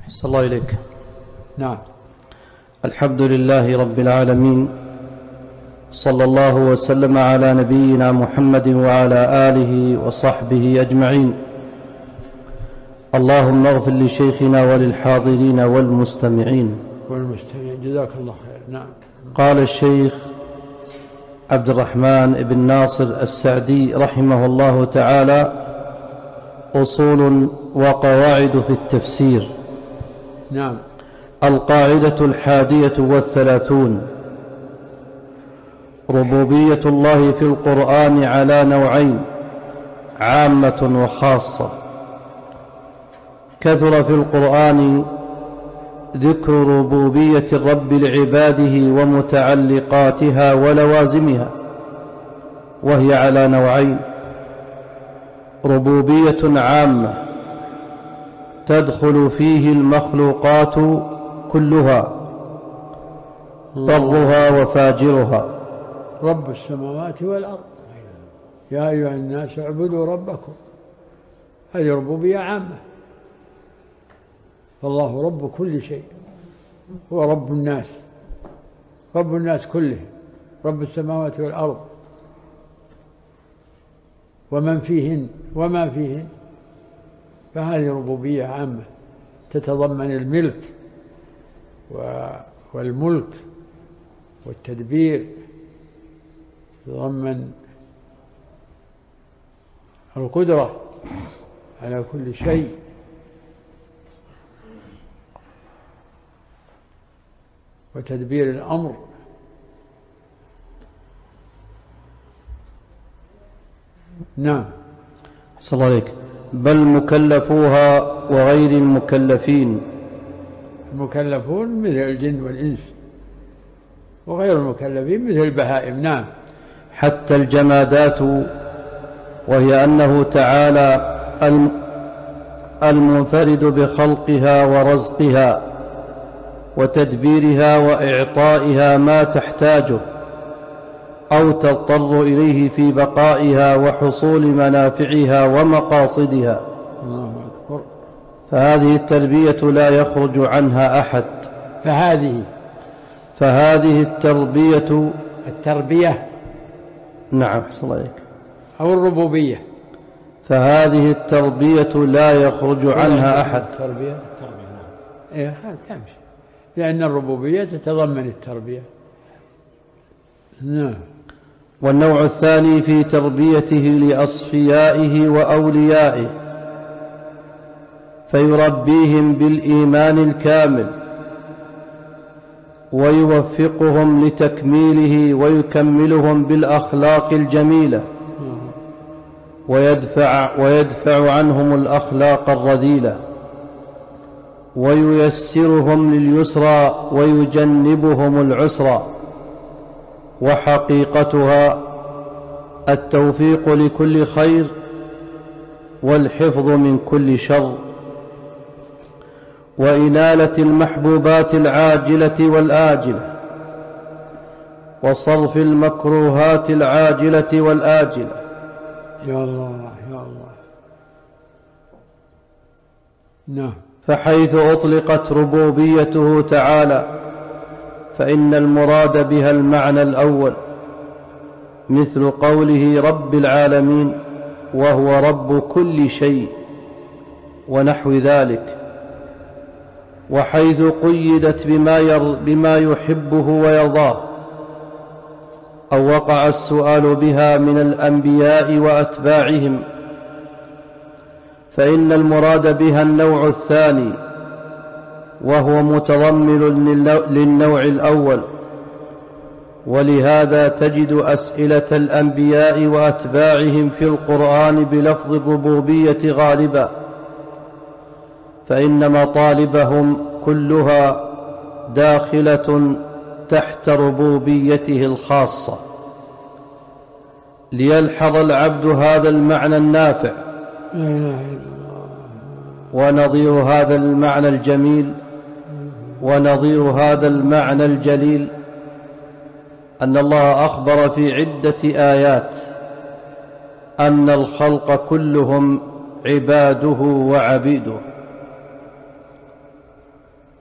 صلى الله إليك. نعم. الحمد لله رب العالمين، صلى الله وسلم على نبينا محمد وعلى آله وصحبه أجمعين. اللهم اغفر لشيخنا وللحاضرين والمستمعين. جزاك الله خير. نعم. قال الشيخ عبد الرحمن بن ناصر السعدي رحمه الله تعالى: أصول وقواعد في التفسير. نعم. القاعدة 31: ربوبية الله في القرآن على نوعين: عامة وخاصة. كثر في القرآن ذكر ربوبية الرب لعباده ومتعلقاتها ولوازمها، وهي على نوعين: ربوبية عامة تدخل فيه المخلوقات كلها، برها وفاجرها. رب السماوات والأرض، يا أيها الناس اعبدوا ربكم. هذه ربوبية عامة، فالله رب كل شيء، هو رب الناس، رب الناس كلهم، رب السماوات والأرض ومن فيهن وما فيهن. فهذه ربوبية عامة تتضمن الملك والملك والتدبير، تتضمن القدرة على كل شيء، وتدبير الأمر. نعم. صلى الله عليك. بل مكلفوها وغير المكلفين. المكلفون مثل الجن والإنس، وغير المكلفين مثل البهائم. نعم. حتى الجمادات، وهي أنه تعالى المنفرد بخلقها ورزقها وتدبيرها وإعطائها ما تحتاجه أو تضطر إليه في بقائها وحصول منافعها ومقاصدها. الله أكبر. فهذه التربية لا يخرج عنها أحد. فهذه التربية. نعم. أحسن الله عليك. أو الربوبية. فهذه التربية لا يخرج عنها أحد. التربية. نعم. إيه تمشي، لأن الربوبية تتضمن التربية. نعم. والنوع الثاني في تربيته لأصفيائه وأوليائه، فيربيهم بالإيمان الكامل ويوفقهم لتكميله ويكملهم بالأخلاق الجميلة ويدفع عنهم الأخلاق الرذيلة وييسرهم لليسرى ويجنبهم العسرى. وحقيقتها التوفيق لكل خير والحفظ من كل شر وإنالة المحبوبات العاجلة والآجلة وصرف المكروهات العاجلة والآجلة. يا الله يا الله. نعم. فحيث أطلقت ربوبيته تعالى فإن المراد بها المعنى الأول، مثل قوله رب العالمين وهو رب كل شيء ونحو ذلك. وحيث قيدت بما يحبه ويرضاه أو وقع السؤال بها من الأنبياء وأتباعهم، فإن المراد بها النوع الثاني، وهو متضمن للنوع الأول. ولهذا تجد أسئلة الأنبياء وأتباعهم في القرآن بلفظ الربوبية غالبا، فإن مطالبهم كلها داخلة تحت ربوبيته الخاصة، ليلحظ العبد هذا المعنى النافع. لا إله إلا الله. ونظير هذا المعنى الجميل ونظير هذا المعنى الجليل أن الله أخبر في عدة آيات أن الخلق كلهم عباده وعبيده،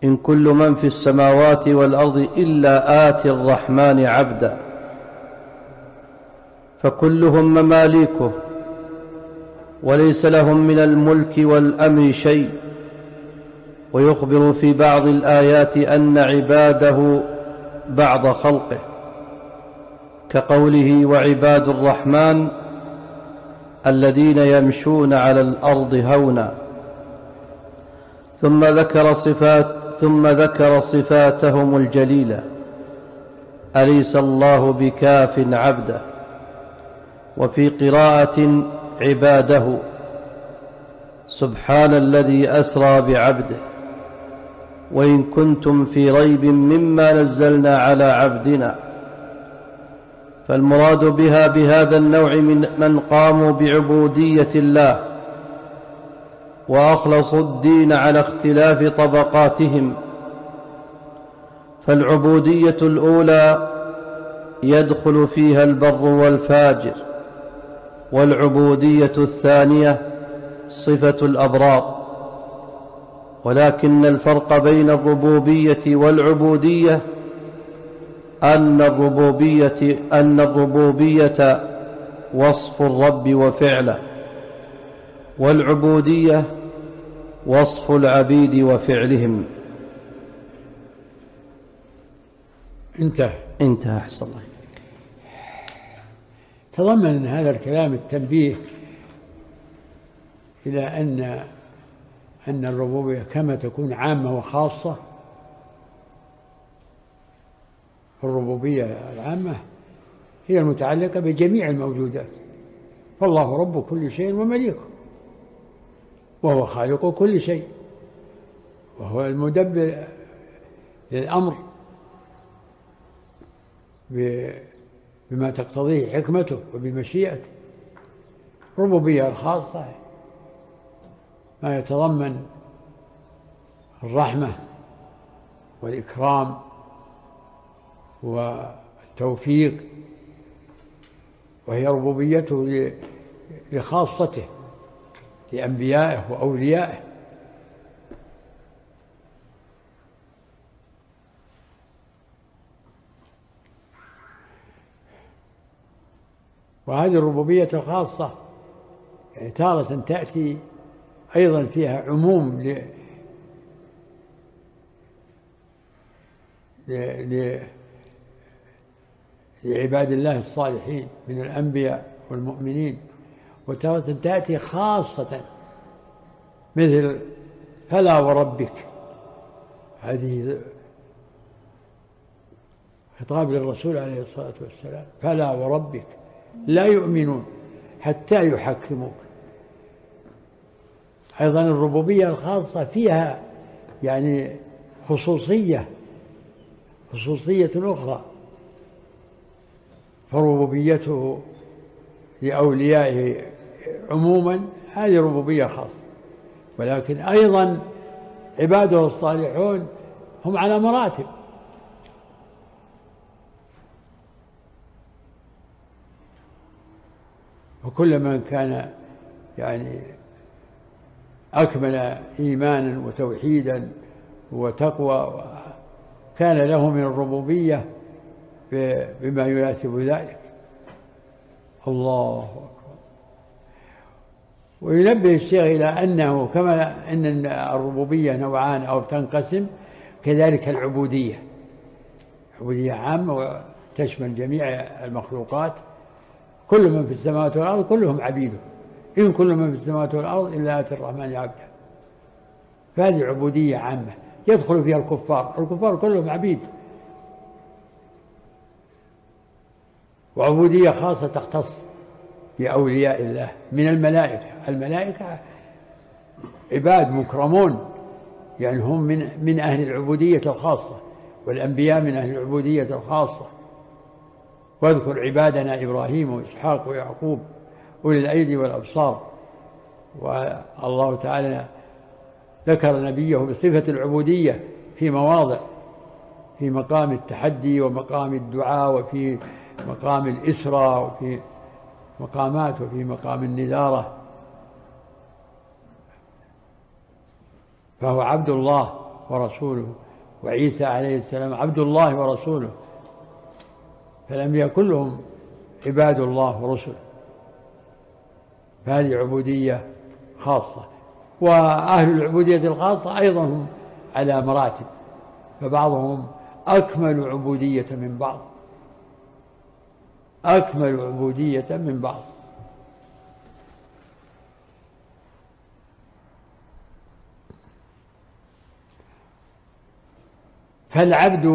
إن كل من في السماوات والأرض إلا آتي الرحمن عبدا، فكلهم مماليكه وليس لهم من الملك والأمر شيء. ويخبر في بعض الآيات أن عباده بعض خلقه، كقوله كعباد الرحمن الذين يمشون على الأرض هونا. ثم ذكر صفاتهم الجليلة: أليس الله بكاف عبده. وفي قراءة عباده: سبحان الذي أسرى بعبده. وإن كنتم في ريب مما نزلنا على عبدنا. فالمراد بها بهذا النوع من قاموا بعبودية الله وأخلصوا الدين على اختلاف طبقاتهم. فالعبودية الأولى يدخل فيها البر والفاجر، والعبودية الثانية صفة الأبرار. ولكن الفرق بين الربوبية والعبودية أن الربوبية وصف الرب وفعله، والعبودية وصف العبيد وفعلهم. انتهى. أحسن الله. تضمن هذا الكلام التنبيه إلى أن الربوبية كما تكون عامة وخاصة. الربوبية العامة هي المتعلقة بجميع الموجودات، فالله رب كل شيء ومليكه، وهو خالق كل شيء، وهو المدبر للأمر بما تقتضيه حكمته وبمشيئته. الربوبية الخاصة ما يتضمن الرحمة والإكرام والتوفيق، وهي ربوبيته لخاصته لأنبيائه وأوليائه. وهذه الربوبية الخاصة تارة تأتي أيضا فيها عموم لعباد الله الصالحين من الأنبياء والمؤمنين، وتارة تأتي خاصة مثل فلا وربك. هذه خطاب للرسول عليه الصلاة والسلام: فلا وربك لا يؤمنون حتى يحكموك. أيضا الربوبية الخاصة فيها يعني خصوصية أخرى، فربوبيته لأوليائه عموما هذه ربوبية خاصة، ولكن أيضا عباده الصالحون هم على مراتب. وكل من كان يعني أكمل إيمانا وتوحيدا وتقوى كان له من الربوبية بما يناسب ذلك. الله أكبر. وينبه الشيخ إلى أنه كما أن الربوبية نوعان أو تنقسم، كذلك العبودية عامة وتشمل جميع المخلوقات. كل من في السماوات والأرض كلهم عبيده، إن كل من في السماوات والأرض إلا آتي الرحمن عبدا. فهذه عبودية عامة يدخل فيها الكفار كلهم عبيد. وعبودية خاصة تختص بأولياء الله من الملائكة عباد مكرمون، يعني هم من أهل العبودية الخاصة، والأنبياء من أهل العبودية الخاصة. واذكر عبادنا إبراهيم وإسحاق ويعقوب أولي الأيدي والأبصار. والله تعالى ذكر نبيه بصفة العبودية في مواضع، في مقام التحدي ومقام الدعاء وفي مقام الإسرى وفي مقامات وفي مقام النذارة. فهو عبد الله ورسوله، وعيسى عليه السلام عبد الله ورسوله، فالأنبياء كلهم عباد الله ورسله، فهذه عبودية خاصة. وأهل العبودية الخاصة أيضا هم على مراتب، فبعضهم أكمل عبودية من بعض، أكمل عبودية من بعض. فالعبد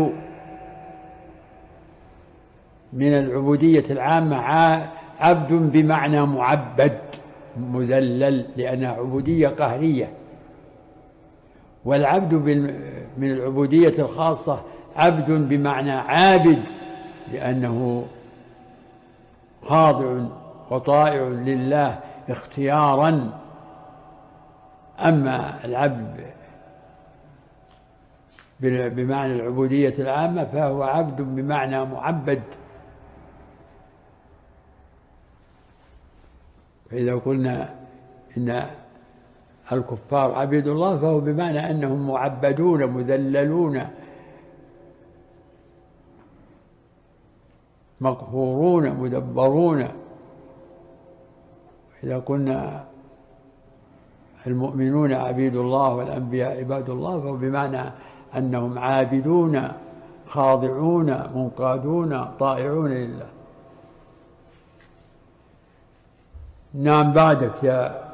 من العبودية العامة عبد بمعنى معبد مذلل، لأنها عبودية قهرية. والعبد من العبودية الخاصة عبد بمعنى عابد، لأنه خاضع وطائع لله اختيارا. أما العبد بمعنى العبودية العامة فهو عبد بمعنى معبد. فإذا قلنا إن الكفار عبيد الله فهو بمعنى أنهم معبدون مذللون مقهورون مدبرون. إذا قلنا المؤمنون عبيد الله والأنبياء عباد الله فهو بمعنى أنهم عابدون خاضعون منقادون طائعون لله. نعم، بعدك يا